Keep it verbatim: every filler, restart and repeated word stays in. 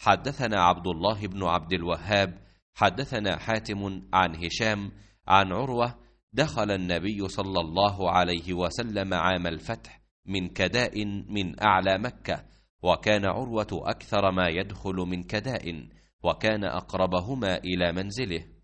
حدثنا عبد الله بن عبد الوهاب حدثنا حاتم عن هشام عن عروة دخل النبي صلى الله عليه وسلم عام الفتح من كداء من أعلى مكة، وكان عروة أكثر ما يدخل من كداء، وكان أقربهما إلى منزله.